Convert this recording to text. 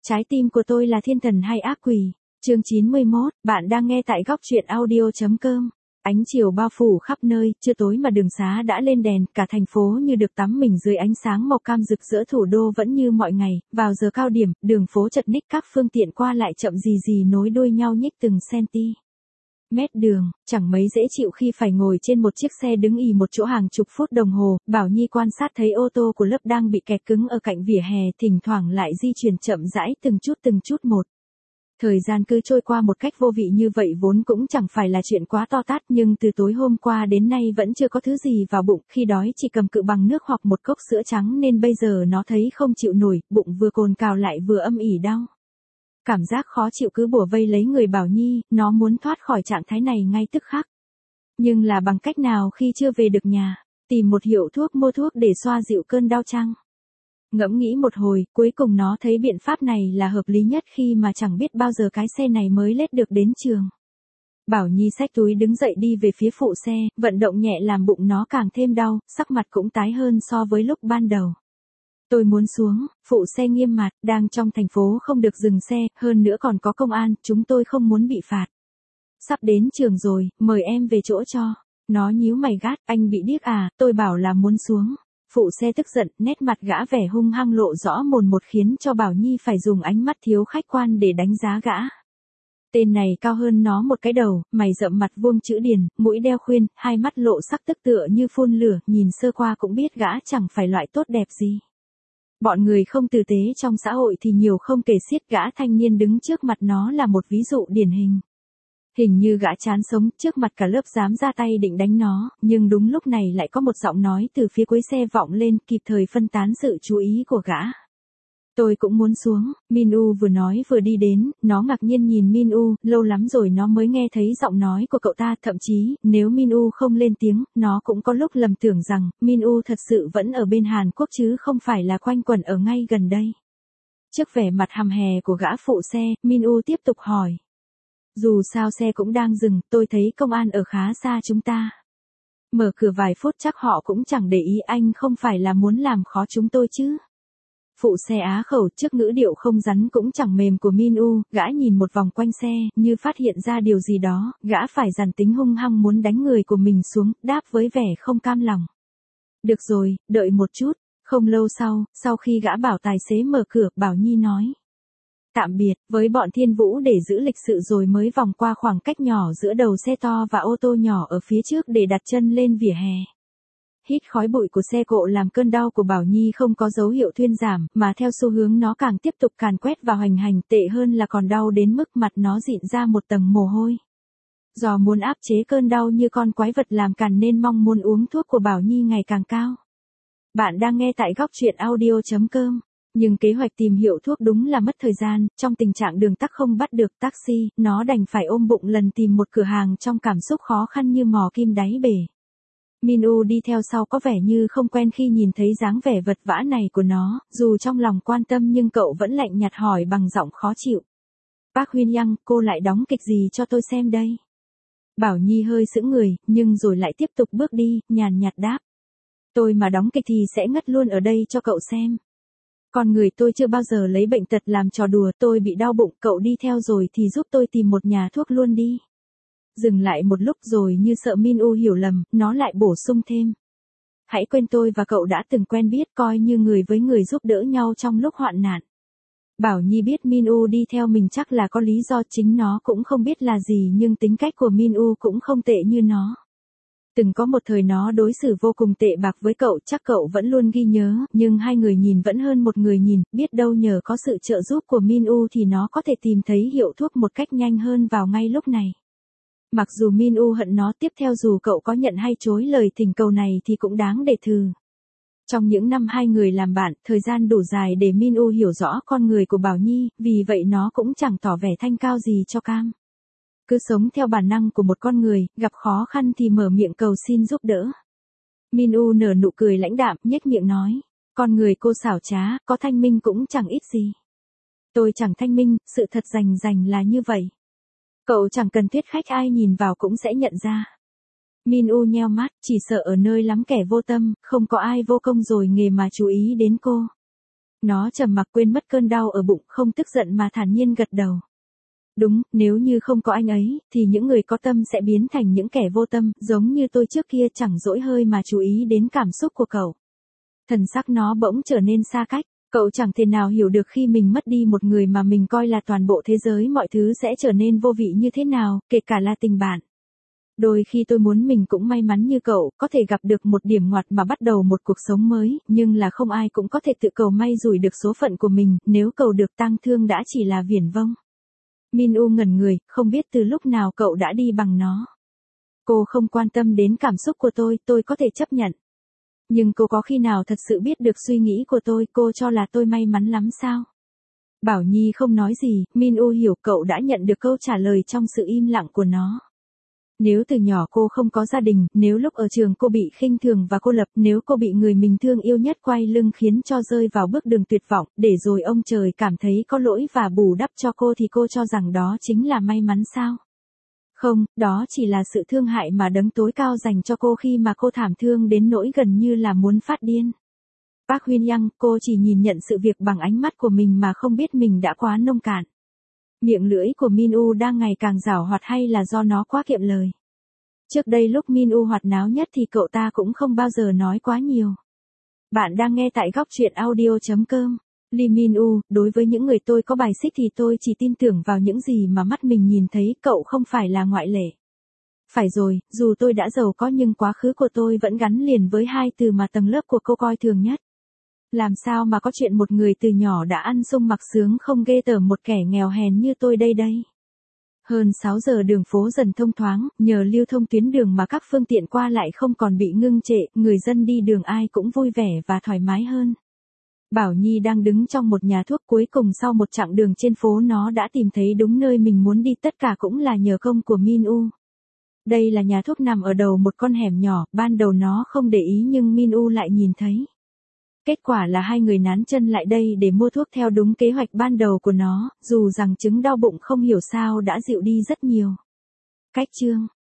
Trái tim của tôi là thiên thần hay ác quỷ? Chương 91, bạn đang nghe tại góc truyện audio.com. Ánh chiều bao phủ khắp nơi, trưa tối mà đường xá đã lên đèn, cả thành phố như được tắm mình dưới ánh sáng màu cam rực rỡ, thủ đô vẫn như mọi ngày, vào giờ cao điểm, đường phố chật ních, các phương tiện qua lại chậm gì nối đuôi nhau nhích từng mét đường, chẳng mấy dễ chịu khi phải ngồi trên một chiếc xe đứng ì một chỗ hàng chục phút đồng hồ. Bảo Nhi quan sát thấy ô tô của lớp đang bị kẹt cứng ở cạnh vỉa hè, thỉnh thoảng lại di chuyển chậm rãi từng chút một. Thời gian cứ trôi qua một cách vô vị như vậy vốn cũng chẳng phải là chuyện quá to tát, nhưng từ tối hôm qua đến nay vẫn chưa có thứ gì vào bụng, khi đói chỉ cầm cự bằng nước hoặc một cốc sữa trắng nên bây giờ nó thấy không chịu nổi, bụng vừa cồn cào lại vừa âm ỉ đau. Cảm giác khó chịu cứ bủa vây lấy người Bảo Nhi, nó muốn thoát khỏi trạng thái này ngay tức khắc. Nhưng là bằng cách nào khi chưa về được nhà? Tìm một hiệu thuốc mua thuốc để xoa dịu cơn đau chăng? Ngẫm nghĩ một hồi, cuối cùng nó thấy biện pháp này là hợp lý nhất khi mà chẳng biết bao giờ cái xe này mới lết được đến trường. Bảo Nhi xách túi đứng dậy đi về phía phụ xe, vận động nhẹ làm bụng nó càng thêm đau, sắc mặt cũng tái hơn so với lúc ban đầu. Tôi muốn xuống, phụ xe nghiêm mặt, đang trong thành phố không được dừng xe, hơn nữa còn có công an, chúng tôi không muốn bị phạt. Sắp đến trường rồi, mời em về chỗ cho. Nó nhíu mày gắt, anh bị điếc à, tôi bảo là muốn xuống. Phụ xe tức giận, nét mặt gã vẻ hung hăng lộ rõ mồn một khiến cho Bảo Nhi phải dùng ánh mắt thiếu khách quan để đánh giá gã. Tên này cao hơn nó một cái đầu, mày rậm mặt vuông chữ điền, mũi đeo khuyên, hai mắt lộ sắc tức tựa như phun lửa, nhìn sơ qua cũng biết gã chẳng phải loại tốt đẹp gì. Bọn người không tử tế trong xã hội thì nhiều không kể xiết, gã thanh niên đứng trước mặt nó là một ví dụ điển hình. Hình như gã chán sống, trước mặt cả lớp dám ra tay định đánh nó, nhưng đúng lúc này lại có một giọng nói từ phía cuối xe vọng lên, kịp thời phân tán sự chú ý của gã. Tôi cũng muốn xuống. Min-u vừa nói vừa đi đến, nó ngạc nhiên nhìn Min-u, lâu lắm rồi nó mới nghe thấy giọng nói của cậu ta, thậm chí, nếu Min-u không lên tiếng, nó cũng có lúc lầm tưởng rằng, Min-u thật sự vẫn ở bên Hàn Quốc chứ không phải là quanh quẩn ở ngay gần đây. Trước vẻ mặt hầm hè của gã phụ xe, Min-u tiếp tục hỏi. Dù sao xe cũng đang dừng, tôi thấy công an ở khá xa chúng ta. Mở cửa vài phút chắc họ cũng chẳng để ý, anh không phải là muốn làm khó chúng tôi chứ. Phụ xe á khẩu, trước ngữ điệu không rắn cũng chẳng mềm của Min-u, gã nhìn một vòng quanh xe, như phát hiện ra điều gì đó, gã phải dằn tính hung hăng muốn đánh người của mình xuống, đáp với vẻ không cam lòng. Được rồi, đợi một chút. Không lâu sau khi gã bảo tài xế mở cửa, Bảo Nhi nói. Tạm biệt, với bọn Thiên Vũ để giữ lịch sự rồi mới vòng qua khoảng cách nhỏ giữa đầu xe to và ô tô nhỏ ở phía trước để đặt chân lên vỉa hè. Hít khói bụi của xe cộ làm cơn đau của Bảo Nhi không có dấu hiệu thuyên giảm, mà theo xu hướng nó càng tiếp tục càn quét và hoành hành, tệ hơn là còn đau đến mức mặt nó dịn ra một tầng mồ hôi. Do muốn áp chế cơn đau như con quái vật làm càn nên mong muốn uống thuốc của Bảo Nhi ngày càng cao. Bạn đang nghe tại góc truyện audio.com. Nhưng kế hoạch tìm hiểu thuốc đúng là mất thời gian, trong tình trạng đường tắc không bắt được taxi, nó đành phải ôm bụng lần tìm một cửa hàng trong cảm xúc khó khăn như mò kim đáy bể. Min-u đi theo sau có vẻ như không quen khi nhìn thấy dáng vẻ vật vã này của nó, dù trong lòng quan tâm nhưng cậu vẫn lạnh nhạt hỏi bằng giọng khó chịu. Bác Huyên Yang, cô lại đóng kịch gì cho tôi xem đây? Bảo Nhi hơi sững người, nhưng rồi lại tiếp tục bước đi, nhàn nhạt đáp. Tôi mà đóng kịch thì sẽ ngất luôn ở đây cho cậu xem. Con người tôi chưa bao giờ lấy bệnh tật làm trò đùa, tôi bị đau bụng, cậu đi theo rồi thì giúp tôi tìm một nhà thuốc luôn đi. Dừng lại một lúc rồi như sợ Min-u hiểu lầm, nó lại bổ sung thêm. Hãy quên tôi và cậu đã từng quen biết, coi như người với người giúp đỡ nhau trong lúc hoạn nạn. Bảo Nhi biết Min-u đi theo mình chắc là có lý do, chính nó cũng không biết là gì, nhưng tính cách của Min-u cũng không tệ như nó. Từng có một thời nó đối xử vô cùng tệ bạc với cậu, chắc cậu vẫn luôn ghi nhớ, nhưng hai người nhìn vẫn hơn một người nhìn, biết đâu nhờ có sự trợ giúp của Min-u thì nó có thể tìm thấy hiệu thuốc một cách nhanh hơn vào ngay lúc này. Mặc dù Min-u hận nó, tiếp theo dù cậu có nhận hay chối lời thỉnh cầu này thì cũng đáng để thử. Trong những năm hai người làm bạn, thời gian đủ dài để Min-u hiểu rõ con người của Bảo Nhi, vì vậy nó cũng chẳng tỏ vẻ thanh cao gì cho cam. Cứ sống theo bản năng của một con người, gặp khó khăn thì mở miệng cầu xin giúp đỡ. Min-u nở nụ cười lãnh đạm, nhếch miệng nói. Con người cô xảo trá, có thanh minh cũng chẳng ít gì. Tôi chẳng thanh minh, sự thật rành là như vậy. Cậu chẳng cần thuyết khách, ai nhìn vào cũng sẽ nhận ra. Min-u nheo mắt, chỉ sợ ở nơi lắm kẻ vô tâm, không có ai vô công rồi nghề mà chú ý đến cô. Nó trầm mặc quên mất cơn đau ở bụng, không tức giận mà thản nhiên gật đầu. Đúng, nếu như không có anh ấy, thì những người có tâm sẽ biến thành những kẻ vô tâm, giống như tôi trước kia chẳng dỗi hơi mà chú ý đến cảm xúc của cậu. Thần sắc nó bỗng trở nên xa cách, cậu chẳng thể nào hiểu được khi mình mất đi một người mà mình coi là toàn bộ thế giới mọi thứ sẽ trở nên vô vị như thế nào, kể cả là tình bạn. Đôi khi tôi muốn mình cũng may mắn như cậu, có thể gặp được một điểm ngoặt mà bắt đầu một cuộc sống mới, nhưng là không ai cũng có thể tự cầu may rủi được số phận của mình, nếu cầu được tang thương đã chỉ là viển vông. Min-u ngẩn người, không biết từ lúc nào cậu đã đi bằng nó. Cô không quan tâm đến cảm xúc của tôi có thể chấp nhận. Nhưng cô có khi nào thật sự biết được suy nghĩ của tôi, cô cho là tôi may mắn lắm sao? Bảo Nhi không nói gì, Min-u hiểu cậu đã nhận được câu trả lời trong sự im lặng của nó. Nếu từ nhỏ cô không có gia đình, nếu lúc ở trường cô bị khinh thường và cô lập, nếu cô bị người mình thương yêu nhất quay lưng khiến cho rơi vào bước đường tuyệt vọng, để rồi ông trời cảm thấy có lỗi và bù đắp cho cô thì cô cho rằng đó chính là may mắn sao? Không, đó chỉ là sự thương hại mà đấng tối cao dành cho cô khi mà cô thảm thương đến nỗi gần như là muốn phát điên. Park Huyên Yang, cô chỉ nhìn nhận sự việc bằng ánh mắt của mình mà không biết mình đã quá nông cạn. Miệng lưỡi của Min-u đang ngày càng giảo hoạt hay là do nó quá kiệm lời? Trước đây lúc Min-u hoạt náo nhất thì cậu ta cũng không bao giờ nói quá nhiều. Bạn đang nghe tại góc truyện audio.com. Lee Min-u, đối với những người tôi có bài xích thì tôi chỉ tin tưởng vào những gì mà mắt mình nhìn thấy, cậu không phải là ngoại lệ. Phải rồi, dù tôi đã giàu có nhưng quá khứ của tôi vẫn gắn liền với hai từ mà tầng lớp của cô coi thường nhất. Làm sao mà có chuyện một người từ nhỏ đã ăn sung mặc sướng không ghê tởm một kẻ nghèo hèn như tôi đây. Hơn 6 giờ đường phố dần thông thoáng, nhờ lưu thông tuyến đường mà các phương tiện qua lại không còn bị ngưng trệ, người dân đi đường ai cũng vui vẻ và thoải mái hơn. Bảo Nhi đang đứng trong một nhà thuốc, cuối cùng sau một chặng đường trên phố nó đã tìm thấy đúng nơi mình muốn đi, tất cả cũng là nhờ công của Min-u. Đây là nhà thuốc nằm ở đầu một con hẻm nhỏ, ban đầu nó không để ý nhưng Min-u lại nhìn thấy. Kết quả là hai người nán chân lại đây để mua thuốc theo đúng kế hoạch ban đầu của nó, dù rằng chứng đau bụng không hiểu sao đã dịu đi rất nhiều. Cách chương